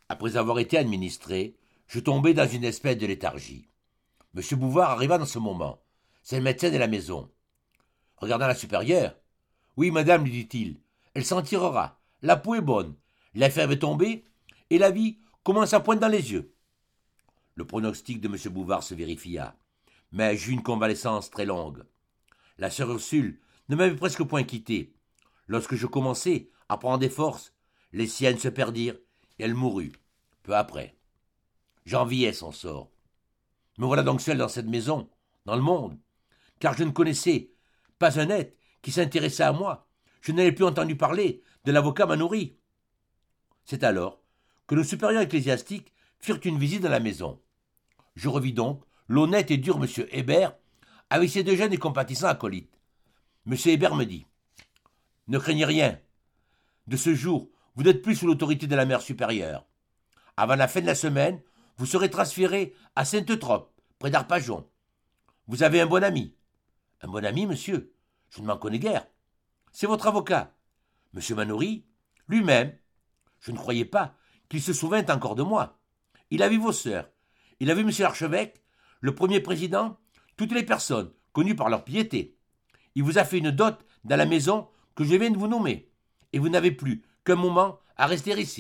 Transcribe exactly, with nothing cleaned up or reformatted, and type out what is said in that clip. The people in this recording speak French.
Après avoir été administré, je tombai dans une espèce de léthargie. Monsieur Bouvard arriva dans ce moment. C'est le médecin de la maison. Regardant la supérieure. Oui, madame, lui dit-il, elle s'en tirera. La peau est bonne, la fève est tombée, et la vie commence à poindre dans les yeux. Le pronostic de monsieur Bouvard se vérifia, mais j'eus une convalescence très longue. La sœur Ursule ne m'avait presque point quitté. Lorsque je commençai à prendre des forces, les siennes se perdirent, et elle mourut, peu après. J'enviais son sort. Me voilà donc seul dans cette maison, dans le monde, car je ne connaissais pas un être qui s'intéressait à moi. Je n'avais plus entendu parler de l'avocat Manoury. C'est alors que nos supérieurs ecclésiastiques firent une visite dans la maison. Je revis donc l'honnête et dur M. Hébert avec ses deux jeunes et compatissants acolytes. M. Hébert me dit « Ne craignez rien. De ce jour, vous n'êtes plus sous l'autorité de la mère supérieure. Avant la fin de la semaine, vous serez transféré à Sainte-Trope, près d'Arpajon. Vous avez un bon ami. » « Un bon ami, monsieur. Je ne m'en connais guère. C'est votre avocat. Monsieur Manoury, lui-même. Je ne croyais pas qu'il se souvînt encore de moi. Il a vu vos sœurs. Il a vu monsieur l'archevêque, le premier président, toutes les personnes connues par leur piété. Il vous a fait une dot dans la maison que je viens de vous nommer. Et vous n'avez plus qu'un moment à rester ici. »